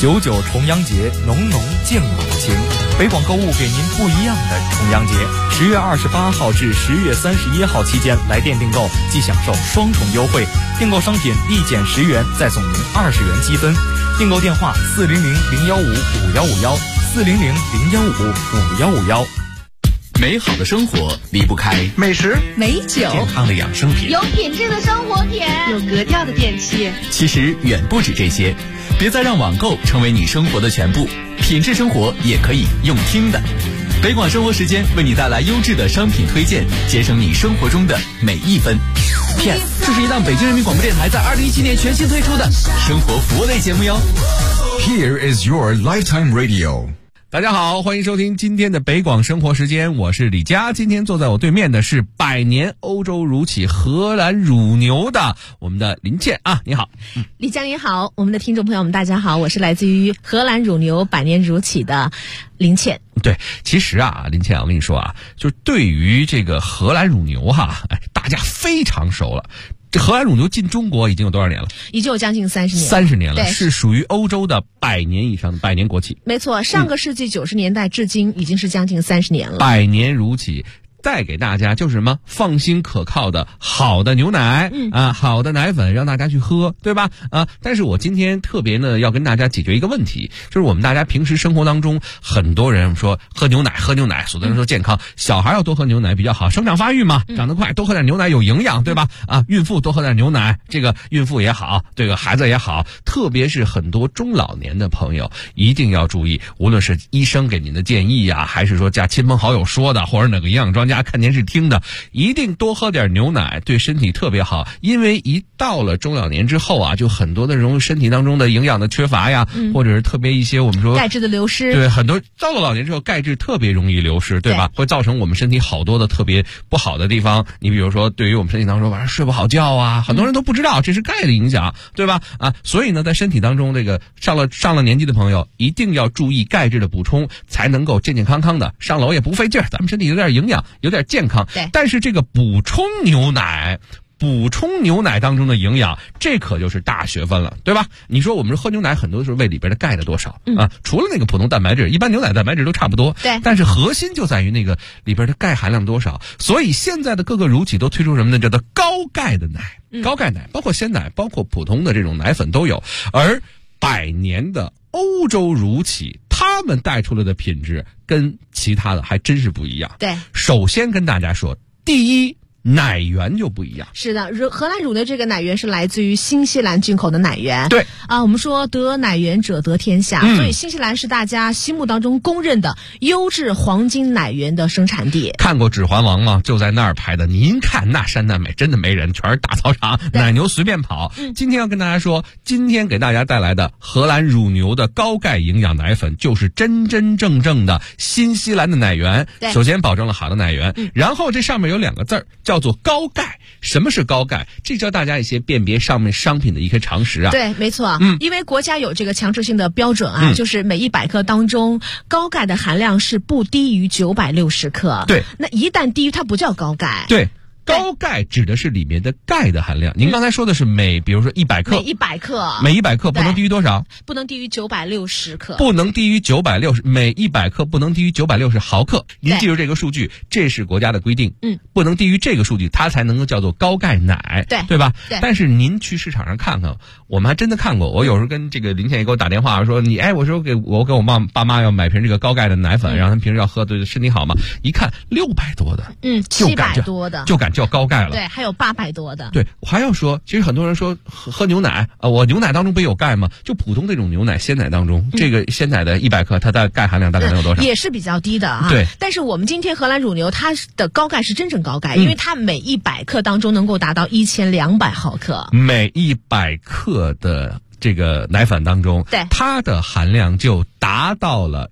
99重阳节，浓浓敬老情。北广购物给您不一样的重阳节，10月28号至10月31号期间来店订购，即享受双重优惠，订购商品立减10元，再送您20元积分。订购电话400-015-5151，400-015-5151。 美好的生活离不开美食、 美酒、 健康的养生品， 有品质的生活品， 有格调的电器。 其实远不止这些，别再让网购成为你生活的全部，品质生活也可以用听的。北广生活时间为你带来优质的商品推荐，节省你生活中的每一分。PS， 这是一档北京人民广播电台在2017年全新推出的生活服务类节目哟。 Here is your lifetime radio。 大家好，欢迎收听今天的北广生活时间，我是李佳。今天坐在我对面的是百年欧洲乳企荷兰乳牛的我们的林倩啊，你好。 李佳你好，我们的听众朋友们大家好，我是来自于荷兰乳牛百年乳企的林倩。 对，其实啊，林倩，我跟你说啊，就是对于这个荷兰乳牛哈，大家非常熟了。这荷兰乳牛进中国已经有多少年了？ 已经有将近30年。 30年了， 对， 是属于欧洲的100年以上的百年国企。 没错，上个世纪90年代至今已经是将近30年了。 百年乳企带给大家就是什么？放心可靠的好的牛奶，好的奶粉让大家去喝，对吧？但是我今天特别呢要跟大家解决一个问题，就是我们大家平时生活当中，很多人说喝牛奶，所有的人说健康，小孩要多喝牛奶比较好，生长发育嘛，长得快，多喝点牛奶有营养，对吧？孕妇多喝点牛奶，这个孕妇也好，这个孩子也好，特别是很多中老年的朋友一定要注意，无论是医生给您的建议啊，还是说家亲朋好友说的，或者哪个营养专家看电视听的，一定多喝点牛奶，对身体特别好。因为一到了中老年之后啊，就很多的人身体当中的营养的缺乏呀，或者是特别一些我们说钙质的流失， 对，很多到了老年之后钙质特别容易流失，对吧？会造成我们身体好多的特别不好的地方。你比如说对于我们身体当中晚上睡不好觉啊，很多人都不知道这是钙的影响，对吧？所以呢在身体当中这个上了年纪的朋友一定要注意钙质的补充，才能够健健康康的上楼也不费劲儿，咱们身体有点营养，有点健康。 对， 但是这个补充牛奶当中的营养，这可就是大学问了，对吧？你说我们喝牛奶很多时候喂里边的钙的多少除了那个普通蛋白质，一般牛奶蛋白质都差不多， 对， 但是核心就在于那个里边的钙含量多少。所以现在的各个乳企都推出什么呢？叫做高钙的奶，高钙奶，包括鲜奶，包括普通的这种奶粉都有。而百年的欧洲乳企，他们带出来的品质跟其他的还真是不一样。 对， 首先跟大家说，第一，奶源就不一样。 是的，荷兰乳的这个奶源是来自于新西兰进口的奶源。 对我们说得奶源者得天下，所以新西兰是大家心目当中公认的优质黄金奶源的生产地。 看过《指环王》吗？就在那儿拍的。您看那山那美，真的没人，全是大操场，奶牛随便跑。今天要跟大家说，今天给大家带来的荷兰乳牛的高钙营养奶粉，就是真真正正的新西兰的奶源。首先保证了好的奶源，然后这上面有2个字儿，叫做高钙。什么是高钙？这教大家一些辨别上面商品的一些常识啊。 对，没错。因为国家有这个强制性的标准啊，就是每100克当中高钙的含量是不低于960克。 对， 那一旦低于它不叫高钙。 对，高钙指的是里面的钙的含量。您刚才说的是比如说100克，每100克不能低于多少？ 不能低于960克。 不能低于960，每100克不能低于960毫克。您记住这个数据，这是国家的规定。不能低于这个数据，它才能够叫做高钙奶，对吧？ 对。 但是您去市场上看看，我们还真的看过。我有时候跟这个林倩也给我打电话说，我说给我爸妈要买瓶这个高钙的奶粉，让他们平时要喝，对身体好嘛。一看600多的 ，700多的， 就敢叫高钙了。 对，还有800多的。 对，我还要说，其实很多人说喝牛奶我牛奶当中不有钙吗？就普通这种牛奶鲜奶当中，这个鲜奶的100克，它的钙含量大概能有多少？ 也是比较低的啊。 对。但是我们今天荷兰乳牛它的高钙是真正高钙，因为它每100克当中能够达到1200毫克。 每100克的这个奶粉当中， 对， 它的含量就达到了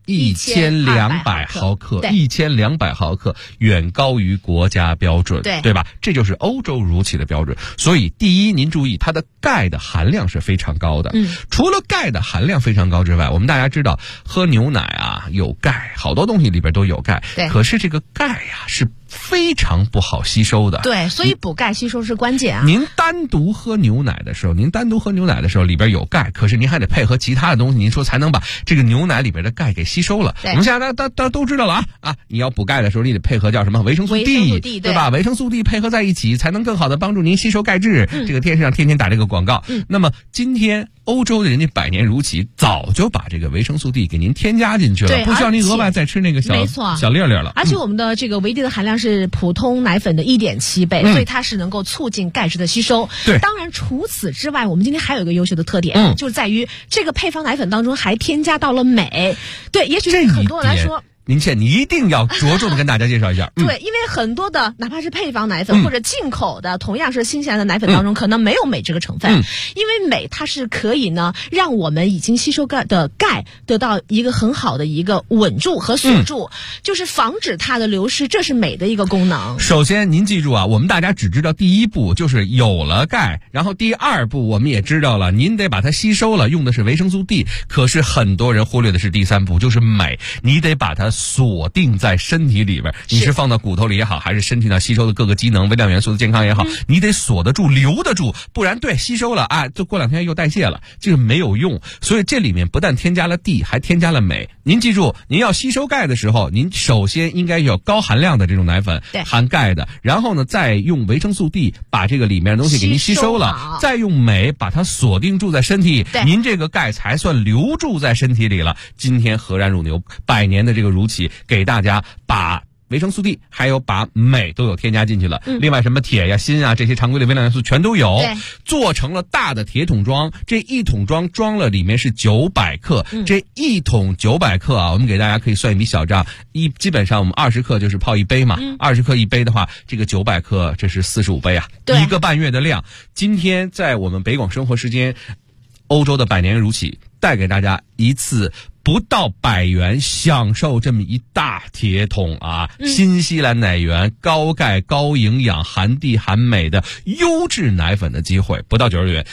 1200毫克，1200毫克远高于国家标准，对吧？这就是欧洲乳企的标准。所以第一，您注意它的钙的含量是非常高的。除了钙的含量非常高之外，我们大家知道喝牛奶啊有钙，好多东西里边都有钙，可是这个钙呀是非常不好吸收的。 对，所以补钙吸收是关键啊。 您单独喝牛奶的时候，里边有钙，可是您还得配合其他的东西，您说才能把这个牛奶里边的钙给吸收了。我们现在大家都知道了啊，你要补钙的时候，你得配合叫什么维生素 D， 对吧？维生素 D 配合在一起，才能更好的帮助您吸收钙质。这个电视上天天打这个广告。那么今天欧洲的人家百年乳企早就把这个维生素 D 给您添加进去了，不需要您额外再吃那个小粒粒了。 而且我们的这个维 D 的含量是普通奶粉的1.7倍，所以它是能够促进钙质的吸收。 对， 当然除此之外，我们今天还有一个优秀的特点，就是在于这个配方奶粉当中还添加到了镁。对，也许对很多人来说。 您一定要着重的跟大家介绍一下。 对，因为很多的哪怕是配方奶粉或者进口的同样是新鲜的奶粉当中，可能没有镁这个成分。因为镁它是可以呢让我们已经吸收的钙得到一个很好的一个稳住和锁住，就是防止它的流失，这是镁的一个功能。 首先您记住啊，我们大家只知道第一步就是有了钙，然后第二步我们也知道了您得把它吸收了，用的是维生素 D， 可是很多人忽略的是第三步，就是镁，你得把它锁定在身体里边，你是放到骨头里也好，还是身体上吸收的各个机能微量元素的健康也好，你得锁得住留得住，不然吸收了啊，就过2天又代谢了，这个没有用。所以这里面不但添加了 D， 还添加了镁。您记住，您要吸收钙的时候，您首先应该有高含量的这种奶粉，含钙的，然后呢再用维生素 D 把这个里面的东西给您吸收了，再用镁把它锁定住在身体，您这个钙才算留住在身体里了。今天荷兰乳牛百年的这个乳企给大家把维生素 D 还有把镁都有添加进去了，另外什么铁呀、锌啊这些常规的微量元素全都有，做成了大的铁桶装，这一桶装装了里面是900克，这一桶900克啊，我们给大家可以算一笔小账，基本上我们20克就是泡一杯嘛，20克一杯的话，这个900克这是45杯啊，1个半月的量。今天在我们北广生活时间，欧洲的百年乳企带给大家一次不到100元享受这么一大铁桶啊，新西兰奶源高钙高营养含 D 含镁的优质奶粉的机会，不到90元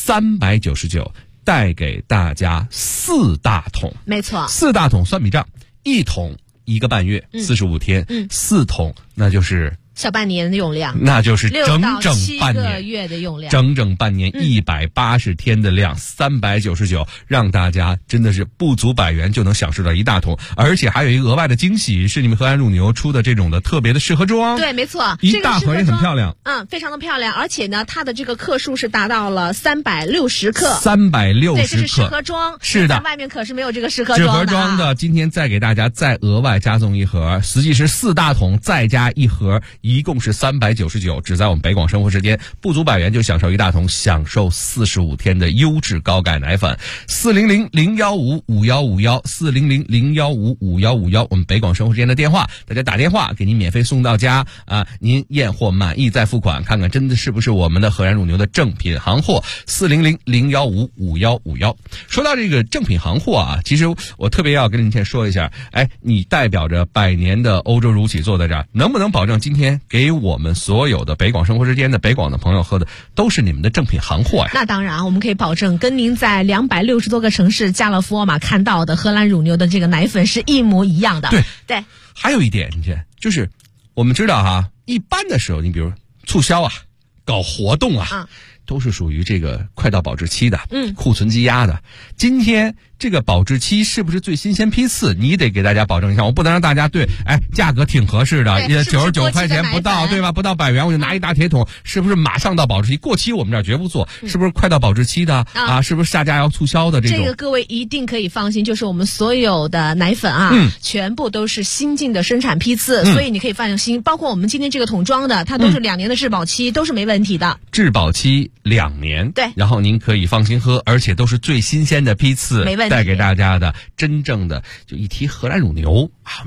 ，399带给大家4大桶。没错，4大桶算笔账，1桶1个半月，45天，4桶那就是小半年的用量， 那就是整整半年，6到7个月的用量， 整整半年180天的量，399，让大家真的是不足100元就能享受到一大桶，而且还有一个额外的惊喜，是你们荷兰乳牛出的这种的特别的试喝装。 对，没错， 一大盒也很漂亮， 非常的漂亮，而且呢，它的这个克数是达到了360克 ，360克， 对，这是试喝装， 是的， 外面可是没有这个试喝装的。 试喝装的，今天再给大家再额外加送一盒，实际是4大桶再加一盒。一共是399，只在我们北广生活时间，不足100元就享受一大桶，享受45天的优质高钙奶粉。400-015-5151，400-015-5151，我们北广生活时间的电话，大家打电话给您免费送到家啊！您验货满意再付款，看看真的是不是我们的荷兰乳牛的正品行货。400-015-5151。说到这个正品行货啊，其实我特别要跟您先说一下，你代表着100年的欧洲乳企坐在这儿，能不能保证今天给我们所有的北广生活时间的北广的朋友喝的都是你们的正品行货呀？ 那当然，我们可以保证跟您在260多个城市家乐福、沃尔玛看到的荷兰乳牛的这个奶粉是一模一样的。对， 还有一点，就是我们知道哈，一般的时候，你比如促销啊，搞活动啊，都是属于这个快到保质期的，库存积压的。今天这个保质期是不是最新鲜批次？你得给大家保证一下，我不能让大家价格挺合适的，也99块钱不到，对吧？不到100元我就拿一大铁桶，是不是马上到保质期？过期我们这儿绝不做，是不是快到保质期的啊？是不是下架要促销的这种？ 这个各位一定可以放心，就是我们所有的奶粉啊，全部都是新进的生产批次，所以你可以放心。包括我们今天这个桶装的，它都是2年的质保期，都是没问题的。 质保期2年， 对， 然后您可以放心喝，而且都是最新鲜的批次， 没问题。 带给大家的真正的，就一提荷兰乳牛啊，我们知道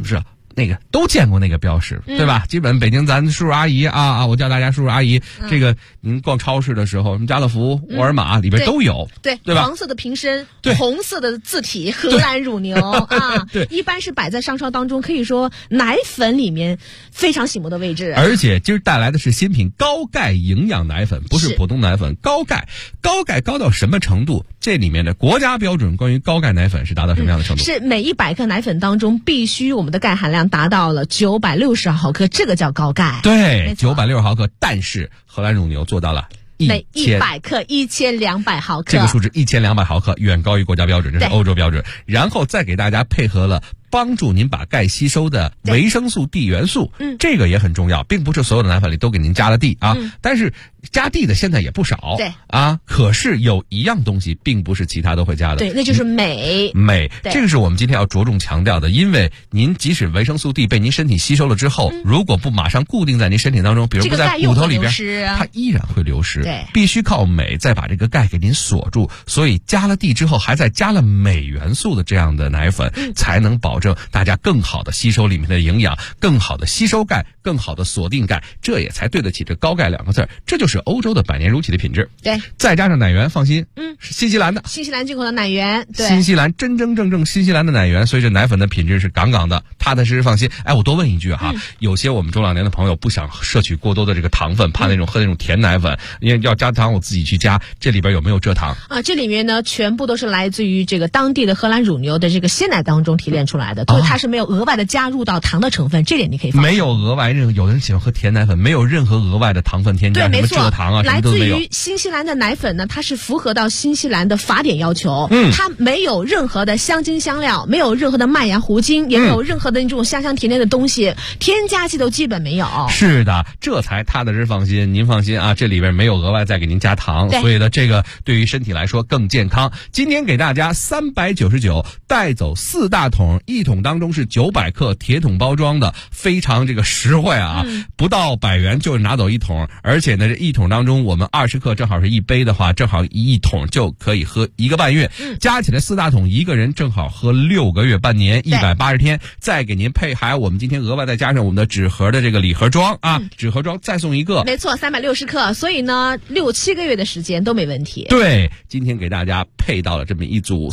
那个都见过那个标识，对吧？基本北京咱叔叔阿姨啊，我叫大家叔叔阿姨。这个您逛超市的时候，什么家乐福、沃尔玛里边都有， 对吧？ 黄色的瓶身， 对， 红色的字体，荷兰乳牛啊， 对， 一般是摆在商超当中，可以说奶粉里面非常醒目的位置。 而且今儿带来的是新品高钙营养奶粉，不是普通奶粉，高钙高到什么程度？这里面的国家标准关于高钙奶粉是达到什么样的程度？ 是每100克奶粉当中必须我们的钙含量达到了960毫克，这个叫高钙。 对，960毫克，但是荷兰乳牛做到了每100克1200毫克， 这个数值1200毫克远高于国家标准，这是欧洲标准。然后再给大家配合了帮助您把钙吸收的维生素 D 元素，这个也很重要，并不是所有的奶粉里都给您加了 D 啊，但是加 D 的现在也不少， 对啊，可是有一样东西并不是其他都会加的， 对，那就是镁， 这个是我们今天要着重强调的，因为您即使维生素 D 被您身体吸收了之后，如果不马上固定在您身体当中，比如不在骨头里边，它依然会流失， 对， 必须靠镁再把这个钙给您锁住，所以加了 D 之后，还再加了镁元素的这样的奶粉，才能保证大家更好的吸收里面的营养，更好的吸收钙，更好的锁定钙，这也才对得起这高钙2个字，这就是欧洲的百年如期的品质。 对， 再加上奶源，放心，是新西兰的， 新西兰进口的奶源，对， 新西兰真正新西兰的奶源，所以这奶粉的品质是杠杠的，踏踏实实放心。哎，我多问一句哈，有些我们中老年的朋友不想摄取过多的这个糖分，怕喝那种甜奶粉，因为要加糖我自己去加，这里边有没有蔗糖啊？这里面呢全部都是来自于这个当地的荷兰乳牛的这个鲜奶当中提炼出来的，所以它是没有额外的加入到糖的成分，这点你可以放心。 没有额外有的人喜欢喝甜奶粉，没有任何额外的糖分添加， 对，没错， 什么蔗糖啊，什么都没有。 来自于新西兰的奶粉呢，它是符合到新西兰的法典要求，它没有任何的香精香料，没有任何的麦芽糊精，也没有任何的那种香甜的东西，添加剂都基本没有。 是的，这才踏踏实实放心。您放心啊，这里边没有额外再给您加糖，所以呢，这个对于身体来说更健康。今天给大家399带走4大桶，一桶当中是900克铁桶包装的，非常这个实惠啊，不到100元就拿走1桶，而且呢，这1桶当中我们20克正好是1杯的话，正好1桶就可以喝1个半月，加起来4大桶一个人正好喝6个月半年，180天，再给您配还我们今天额外再加上我们的纸盒的这个礼盒装啊，纸盒装再送1个， 没错，360克，所以呢6-7个月的时间都没问题。 对，今天给大家配到了这么一组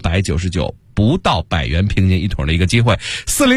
399。不到100元凭借1桶的一个机会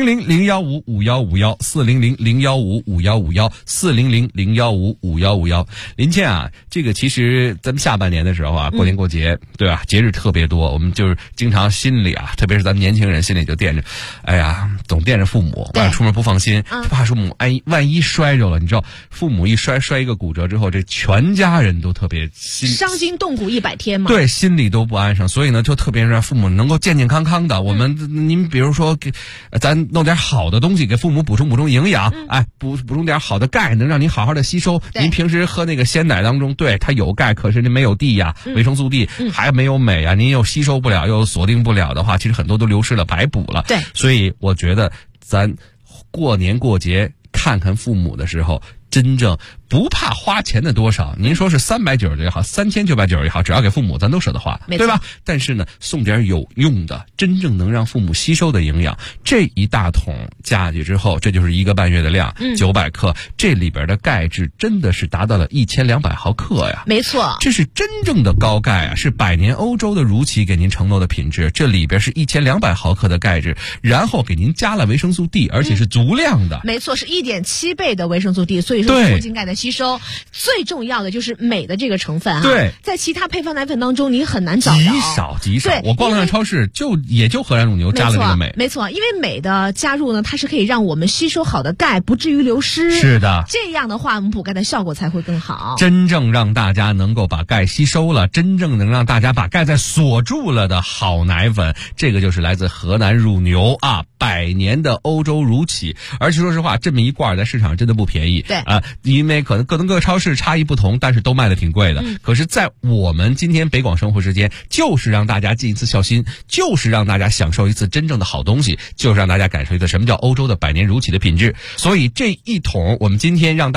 ，400-015-5151，400-015-5151，400-015-5151。林倩啊，这个其实咱们下半年的时候啊，过年过节，对吧？节日特别多，我们就是经常心里啊，特别是咱们年轻人心里就惦着，哎呀，总惦着父母，晚上出门不放心，怕父母万一摔着了，你知道，父母一摔一个骨折之后，这全家人都特别伤筋动骨100天嘛， 对，心里都不安生，所以呢，就特别让父母能够健健康康的。我们您比如说咱弄点好的东西给父母补充营养，哎，补充点好的钙，能让您好好的吸收。您平时喝那个鲜奶当中，对它有钙，可是您没有 D 呀，维生素 D，还没有镁啊，您又吸收不了，又锁定不了的话，其实很多都流失了，白补了。 对， 所以我觉得咱过年过节看看父母的时候，真正不怕花钱的多少，您说是390也好，3990也好，只要给父母咱都舍得花，对吧？但是呢，送点有用的，真正能让父母吸收的营养，这一大桶加去之后，这就是1个半月的量，900克，这里边的钙质真的是达到了1200毫克呀， 没错， 这是真正的高钙啊，是百年欧洲的如期给您承诺的品质，这里边是1200毫克的钙质，然后给您加了维生素 D， 而且是足量的， 没错，是1.7倍的维生素 D， 所以说促进钙的吸收。最重要的就是镁的这个成分啊， 对， 在其他配方奶粉当中你很难找到， 极少。我逛了趟超市，也就荷兰乳牛加了这个镁， 没错，因为镁的加入呢，它是可以让我们吸收好的钙不至于流失， 是的， 这样的话我们补钙的效果才会更好， 真正让大家能够把钙吸收了，真正能让大家把钙再锁住了的好奶粉，这个就是来自荷兰乳牛啊，100年的欧洲乳企，而且说实话，这么一罐在市场真的不便宜， 对啊，因为可能各个超市差异不同，但是都卖的挺贵的。可是，在我们今天北广生活时间，就是让大家尽一次孝心，就是让大家享受一次真正的好东西，就是让大家感受一次什么叫欧洲的百年如企的品质。所以这一桶，我们今天让大家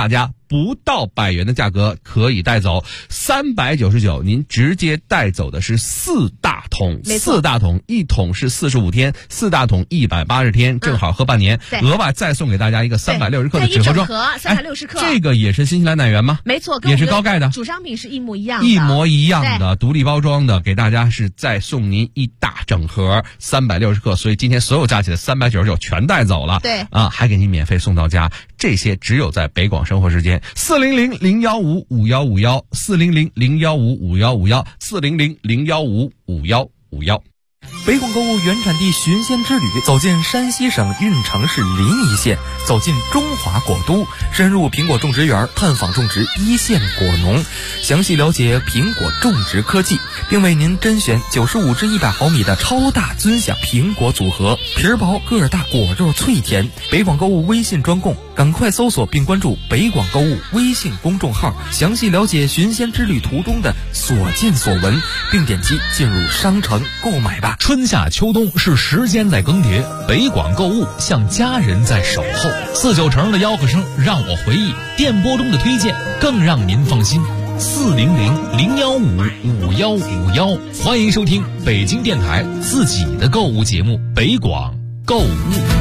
不到100元的价格可以带走，399您直接带走的是4大桶，4大桶，1桶是45天，4大桶180天，正好喝半年，额外再送给大家一个360克的纸盒装 ，360克， 这个也是新西兰奶源吗？ 没错， 也是高钙的， 主商品是一模一样的， 一模一样的，独立包装的，给大家是再送您一大整盒360克，所以今天所有加起来399全带走了， 对啊，还给您免费送到家，这些只有在北广生活时间，400-015-5151，400-015-5151，400-015-5151。 北广购物原产地寻仙之旅，走进山西省运城市临沂县，走进中华果都，深入苹果种植园，探访种植一线果农，详细了解苹果种植科技，并为您甄选95至100毫米的超大尊享苹果组合，皮儿薄个儿大，果肉脆甜。北广购物微信专供，赶快搜索并关注北广购物微信公众号，详细了解寻仙之旅途中的所见所闻，并点击进入商城购买吧。 春夏秋冬是时间在更迭，北广购物像家人在守候。49城的吆喝声让我回忆，电波中的推荐更让您放心。400-015-5151，欢迎收听北京电台自己的购物节目北广购物。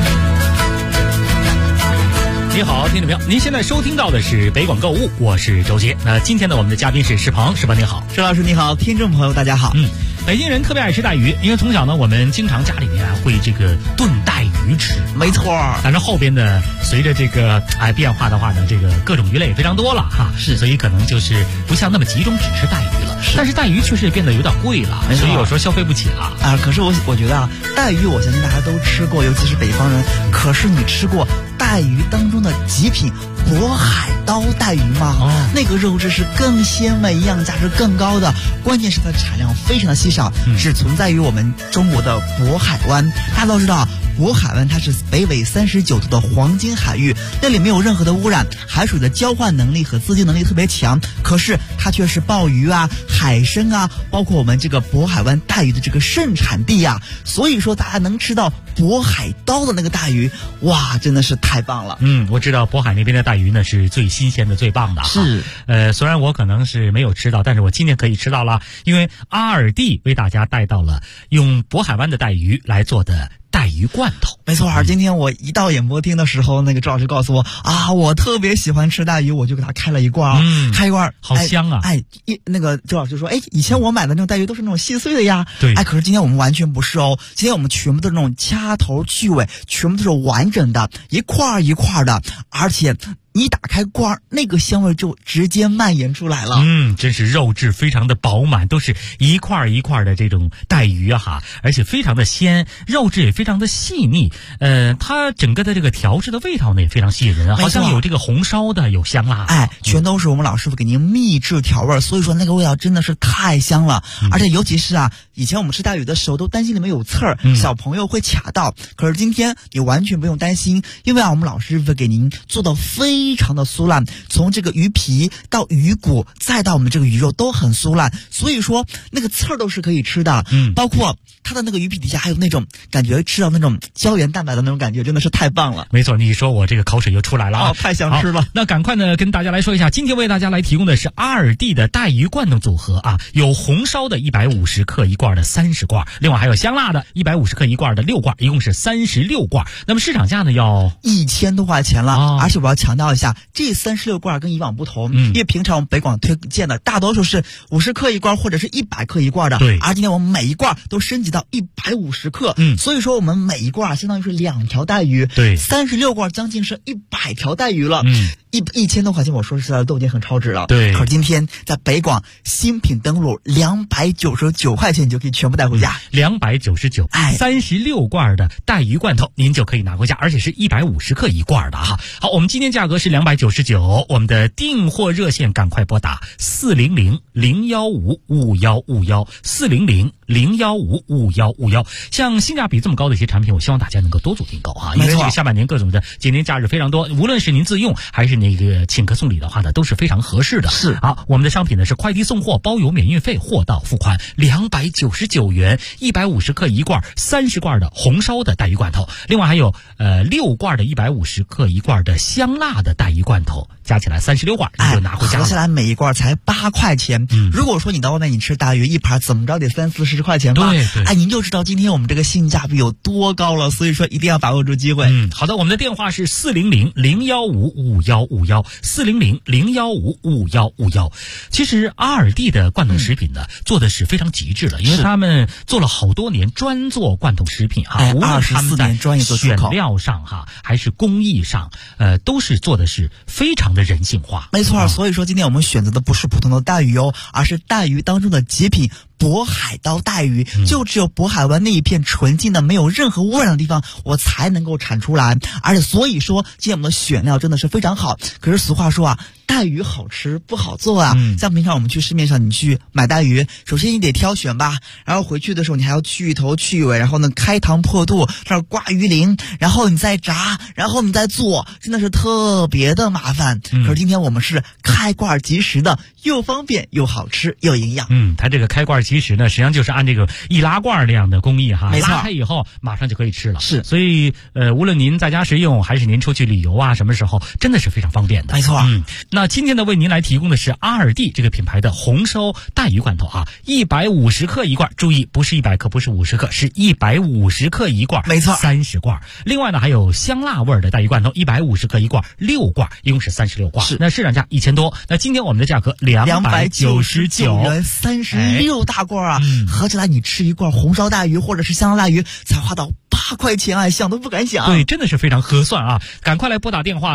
你好，听众朋友，您现在收听到的是北广购物，我是周杰。那今天呢，我们的嘉宾是石鹏，石鹏你好。 石老师你好，听众朋友大家好。 北京人特别爱吃带鱼，因为从小呢，我们经常家里面会这个炖带鱼吃。 没错， 但是后边呢，随着这个变化的话呢，这个各种鱼类也非常多了哈， 是， 所以可能就是不像那么集中只吃带鱼了。但是带鱼确实也变得有点贵了，所以有时候消费不起了啊。可是我觉得啊，带鱼我相信大家都吃过，尤其是北方人。可是你吃过带鱼当中的极品渤海刀带鱼吗？那个肉质是更鲜美，营养价值更高的，关键是它的产量非常的稀少，只存在于我们中国的渤海湾。大家都知道，渤海湾它是北纬39度的黄金海域，那里没有任何的污染，海水的交换能力和自净能力特别强。可是它却是鲍鱼啊、海参啊，包括我们这个渤海湾带鱼的这个盛产地啊。所以说大家能吃到渤海刀的那个带鱼，哇，真的是太棒了。 我知道渤海那边的带鱼呢是最新鲜的、最棒的。 是， 虽然我可能是没有吃到，但是我今天可以吃到了，因为阿尔蒂为大家带到了用渤海湾的带鱼来做的带鱼罐头。 没错，今天我一到演播厅的时候，那个周老师告诉我啊，我特别喜欢吃带鱼，我就给他开了一罐，开一罐， 好香啊！ 那个周老师说，以前我买的那种带鱼都是那种细碎的呀， 对， 可是今天我们完全不是哦，今天我们全部都是那种掐头去尾，全部都是完整的，一块一块的，而且你打开罐，那个香味就直接蔓延出来了。 真是肉质非常的饱满，都是一块一块的这种带鱼啊，而且非常的鲜，肉质也非常的细腻。它整个的这个调制的味道呢也非常吸引人，好像有这个红烧的，有香辣， 全都是我们老师傅给您秘制调味，所以说那个味道真的是太香了。而且尤其是以前我们吃带鱼的时候都担心里面有刺儿，小朋友会卡到，可是今天你完全不用担心，因为我们老师傅给您做到非常的酥烂，从这个鱼皮到鱼骨再到我们这个鱼肉都很酥烂，所以说那个刺儿都是可以吃的。包括它的那个鱼皮底下还有那种感觉，吃到那种胶原蛋白的那种感觉，真的是太棒了。 没错，你说我这个口水又出来了太想吃了。 那赶快呢跟大家来说一下，今天为大家来提供的是阿尔蒂的带鱼罐头组合有红烧的150克一罐的30罐，另外还有香辣的150克一罐的6罐，一共是36罐。那么市场价呢要 1000多块钱了，而且我要强调一下，这36罐跟以往不同，因为平常我们北广推荐的大多数是50克一罐或者是100克一罐的， 对， 而今天我们每一罐都升级到150克，所以说我们每一罐相当于是2条带鱼， 对 ，36罐将近是100条带鱼了，1000多块钱，我说实在的都已经很超值了， 对。 可是今天在北广新品登录，299块钱你就可以全部带回家 ，299， 36罐的带鱼罐头您就可以拿回家，而且是150克一罐的好，我们今天价格是299，我们的订货热线赶快拨打400-015-5151，400-015-5151， 0155151。像性价比这么高的一些产品，我希望大家能够多做订购啊，因为这个下半年各种的节年假日非常多，无论是您自用还是那个请客送礼的话呢，都是非常合适的。 是好，我们的商品呢是快递送货包邮免运费，货到付款，299元，150克一罐，30罐的红烧的带鱼罐头，另外还有6罐的150克一罐的香辣的带鱼罐头，加起来36罐，你就拿回家了。 合下来每一罐才8块钱。如果说你到外面你吃大鱼一盘怎么着得30-40块钱吧？ 对对。 哎，您就知道今天我们这个性价比有多高了，所以说一定要把握住机会。 好的，我们的电话是400-015-5151，400-015-5151。其实阿尔蒂的罐头食品呢，做的是非常极致了，因为他们做了好多年，专做罐头食品哈，无论他们在选料上哈，还是工艺上，都是做的是非常的人性化。 没错，所以说今天我们选择的不是普通的带鱼哦，而是带鱼当中的极品渤海刀带鱼，就只有渤海湾那一片纯净的没有任何污染的地方，我才能够产出来。而且所以说今天我们的选料真的是非常好。可是俗话说啊，带鱼好吃不好做啊。像平常我们去市面上你去买带鱼，首先你得挑选吧，然后回去的时候你还要去头去尾，然后呢开膛破肚，这儿刮鱼鳞，然后你再炸，然后你再做，真的是特别的麻烦。可是今天我们是开罐即食的，又方便又好吃又营养。 它这个开罐其实呢，实际上就是按这个易拉罐那样的工艺哈， 没错， 拉开以后马上就可以吃了。 是， 所以无论您在家食用还是您出去旅游啊，什么时候真的是非常方便的。 没错。 那今天呢，为您来提供的是阿尔蒂这个品牌的红烧带鱼罐头啊，150克一罐，注意不是100克，不是50克，是150克一罐， 没错 ，30罐。另外呢，还有香辣味的带鱼罐头，150克一罐，6罐，一共是36罐。 是， 那市场价1000多，那今天我们的价格299 元，36大罐啊，合起来你吃一罐红烧带鱼或者是香辣带鱼才花到8块钱啊，想都不敢想。 对，真的是非常合算啊！赶快来拨打电话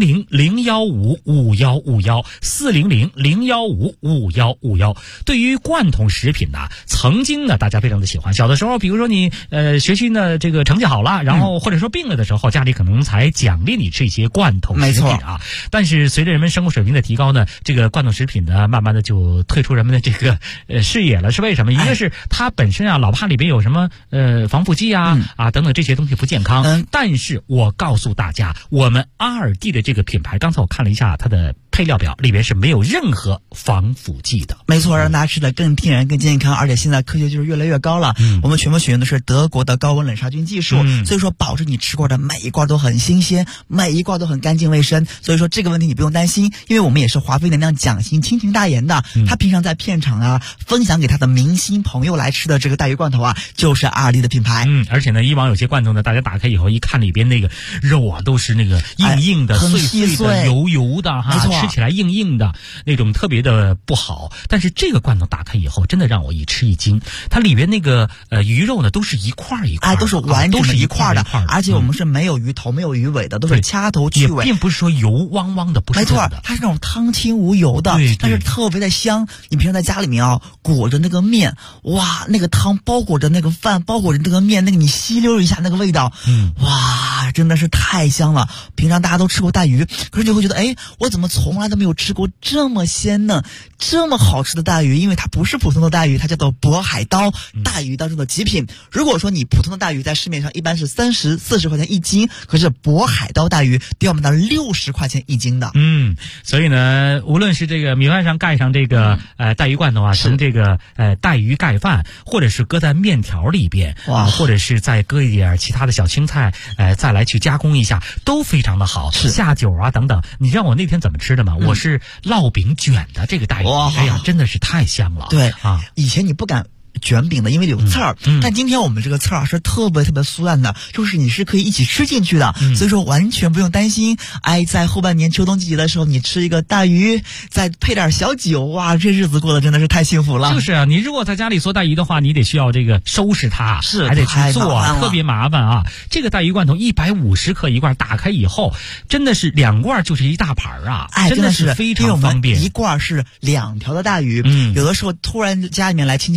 400-015-5151，400-015-5151。对于罐头食品呢，曾经呢大家非常的喜欢，小的时候比如说你学习呢这个成绩好了，然后或者说病了的时候，家里可能才奖励你吃一些罐头食品啊。但是随着人们生活水平的提高呢，这个罐头食品呢慢慢的就退出人们的这个视野了。是为什么？一个是它本身啊，老怕里边有什么防腐剂啊等等这些东西不健康。但是我告诉大家，我们阿尔蒂的这个品牌，刚才我看了一下它的配料表，里边是没有任何防腐剂的。 没错，让大家吃的更天然更健康，而且现在科学技术越来越高了。我们全部使用的是德国的高温冷杀菌技术，所以说保证你吃过的每一罐都很新鲜，每一罐都很干净卫生。所以说这个问题你不用担心，因为我们也是华妃能量奖星亲情代言的，他平常在片场啊分享给他的明星朋友来吃的这个带鱼罐头啊，就是阿尔蒂的品牌。 而且呢，以往有些罐头呢，大家打开以后一看里边那个肉啊，都是那个硬硬的、碎碎的、油油的哈，吃起来硬硬的那种，特别的不好。但是这个罐头打开以后，真的让我一吃一惊，它里边那个鱼肉呢，都是一块一块， 都是完整的一块的，而且我们是没有鱼头、没有鱼尾的，都是掐头去尾， 并不是说油汪汪的，不是没错，它是那种汤清无油的，但是特别的香。你平常在家里面啊，裹着那个面，哇，那个汤包裹着那个饭，包裹着那个面，那个你吸溜一下那个味道，哇，真的是太香了。平常大家都吃过带鱼，可是你会觉得，哎，我怎么从来都没有吃过这么鲜嫩、这么好吃的带鱼？因为它不是普通的带鱼，它叫做渤海刀带鱼当中的极品。如果说你普通的带鱼在市面上一般是30-40块钱一斤，可是渤海刀带鱼都要卖到60块钱一斤的。 所以呢，无论是这个米饭上盖上这个带鱼罐头啊，成这个带鱼盖饭，或者是搁在面条里边，或者是再搁一点其他的小青菜，再来去加工一下，都非常的好。下酒啊等等，你知道我那天怎么吃的吗？我是烙饼卷的这个带鱼，哎呀，真的是太香了。 对啊，以前你不敢卷饼的，因为有刺儿。但今天我们这个刺儿是特别特别酥烂的，就是你是可以一起吃进去的，所以说完全不用担心。哎，在后半年秋冬季节的时候，你吃一个带鱼，再配点小酒，哇，这日子过得真的是太幸福了。 就是啊，你如果在家里做带鱼的话，你得需要这个收拾它，还得去做，特别麻烦啊。这个带鱼罐头150克一罐，打开以后真的是2罐就是一大盘啊，真的是非常方便。 一罐是2条的带鱼，有的时候突然家里面来亲戚朋友了。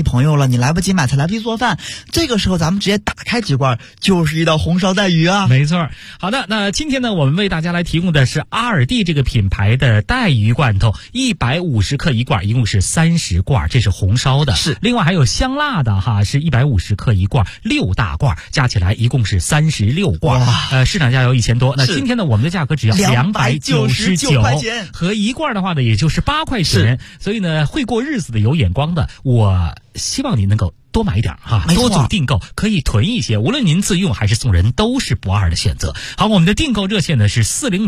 了，你来不及买菜，来不及做饭，这个时候咱们直接打开几罐，就是一道红烧带鱼啊。 没错。好的，那今天呢，我们为大家来提供的是阿尔蒂这个品牌的带鱼罐头，150克一罐，一共是30罐，这是红烧的。 是。 另外还有香辣的哈，是150克一罐，6大罐，加起来一共是36罐。市场价有1000多。那今天呢，我们的价格只要299 块钱， 和一罐的话呢，也就是8块钱。所以呢，会过日子的、有眼光的，我希望你能够多买一点哈，多组订购，可以囤一些，无论您自用还是送人，都是不二的选择。好，我们的订购热线呢是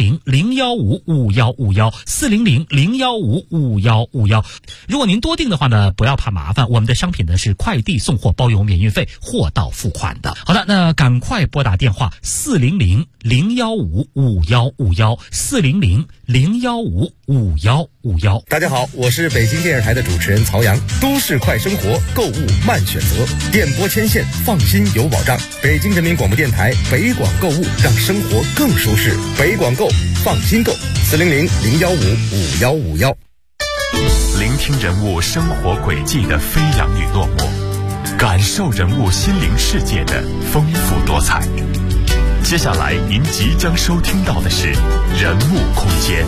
400-015-5151，400-015-5151。如果您多订的话呢，不要怕麻烦，我们的商品呢是快递送货包邮免运费，货到付款的。好的，那赶快拨打电话400-015-5151，400-015-5151。 大家好，我是北京电视台的主持人曹阳。都市快生活，购物慢选择，电波牵线，放心有保障。北京人民广播电台北广购物，让生活更舒适。北广购，放心购，400-015-5151。 聆听人物生活轨迹的飞扬与落寞，感受人物心灵世界的丰富多彩。接下来您即将收听到的是人物空间。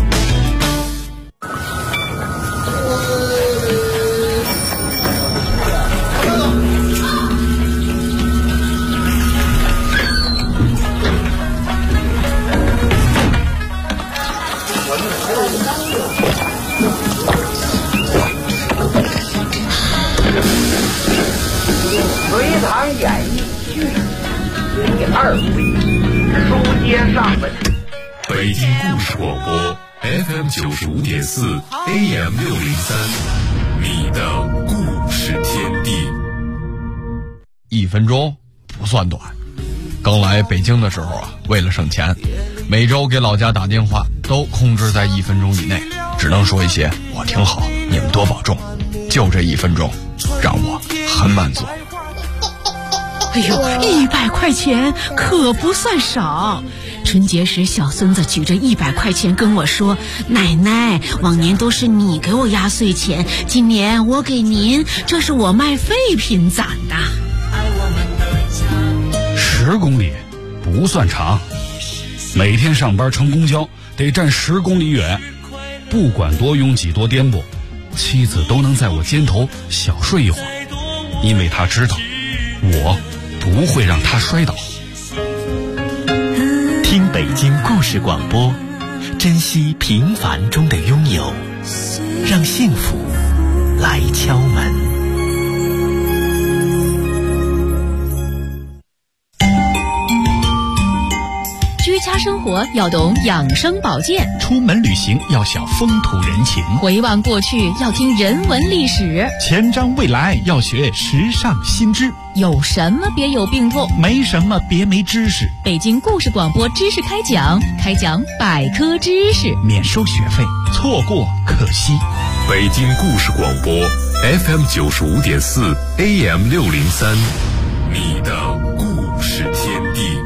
隋唐演义序第2回，书接上文。 北京故事广播 FM95.4 AM603，你的故事天地。 1分钟不算短。刚来北京的时候啊，为了省钱，每周给老家打电话都控制在1分钟以内，只能说一些我挺好，你们多保重。就这1分钟，让我很满足。 哎呦，100块钱可不算少。春节时，小孙子举着100块钱跟我说：“奶奶，往年都是你给我压岁钱，今年我给您，这是我卖废品攒的。 ”10公里不算长，每天上班乘公交得站10公里远，不管多拥挤多颠簸，妻子都能在我肩头小睡一会儿，因为她知道我不会让他摔倒。 听北京故事广播，珍惜平凡中的拥有，让幸福来敲门。 居家生活要懂养生保健， 出门旅行要晓风土人情， 回望过去要听人文历史， 前瞻未来要学时尚新知。 有什么别有病痛， 没什么别没知识。 北京故事广播知识开讲百科知识， 免收学费，错过可惜。 北京故事广播 FM95.4 AM603，你的故事天地。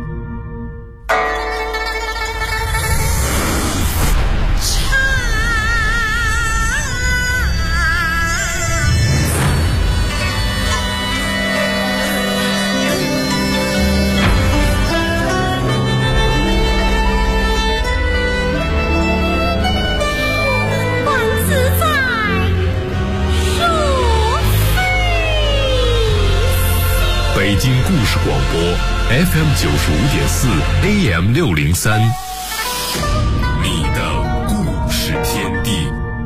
北京故事广播 FM95.4 AM603，你的故事天地。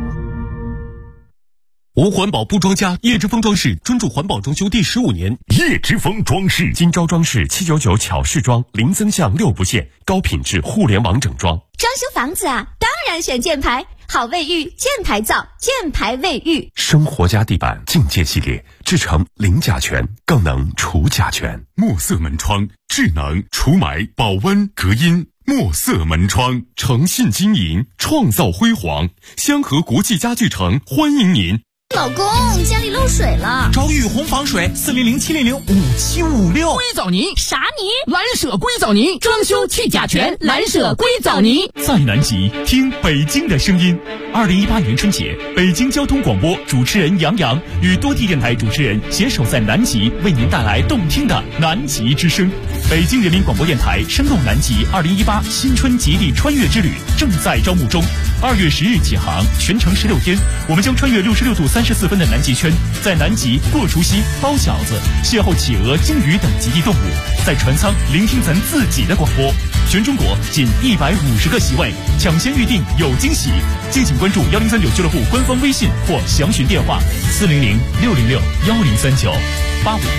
无环保不装家，叶之峰装饰专注环保装修第15年。 叶之峰装饰， 今朝装饰799巧饰装，零增项6不限，高品质互联网整装。 装修房子啊，当然选箭牌，好卫浴，箭牌造，箭牌卫浴。 生活家地板境界系列，制成零甲醛，更能除甲醛。 墨色门窗，智能除霾、保温、隔音。墨色门窗，诚信经营，创造辉煌。香河国际家具城欢迎您。 老公，家里漏水了， 找雨虹防水，400-700-5756。 硅藻泥啥泥？ 蓝舍硅藻泥，装修去甲醛，蓝舍硅藻泥。 在南极听北京的声音。2018年春节，北京交通广播主持人杨洋与多地电台主持人携手在南极，为您带来动听的南极之声。北京人民广播电台声动南极2018新春极地穿越之旅正在招募中，2月10日起航，全程16天，我们将穿越66度34分的南极圈，在南极过除夕、包饺子，邂逅企鹅、鲸鱼等极地动物，在船舱聆听咱自己的广播。全中国仅150个席位，抢先预定有惊喜。敬请关注1039俱乐部官方微信或详询电话：400-606-103985。